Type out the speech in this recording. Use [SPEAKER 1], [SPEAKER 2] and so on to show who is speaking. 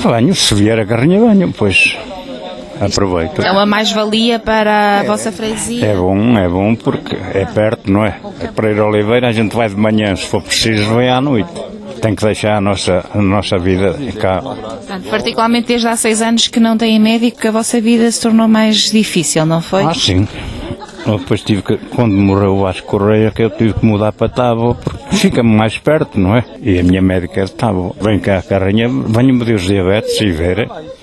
[SPEAKER 1] Venho, se vier a Carrinha venho, pois aproveito.
[SPEAKER 2] É uma mais-valia para a vossa freguesia?
[SPEAKER 1] É bom porque é perto, não é? É para ir a Oliveira, a gente vai de manhã, se for preciso, vai à noite. Tem que deixar a nossa vida cá.
[SPEAKER 2] Portanto, particularmente desde há 6 anos que não têm médico, que a vossa vida se tornou mais difícil, não foi?
[SPEAKER 1] Sim. Eu depois tive que, quando morreu o Vasco Correia, que eu tive que mudar para Tábua, porque fica-me mais perto, não é? E a minha médica é de Tábua. Vem cá a Carrinha, venho medir os diabetes e ver.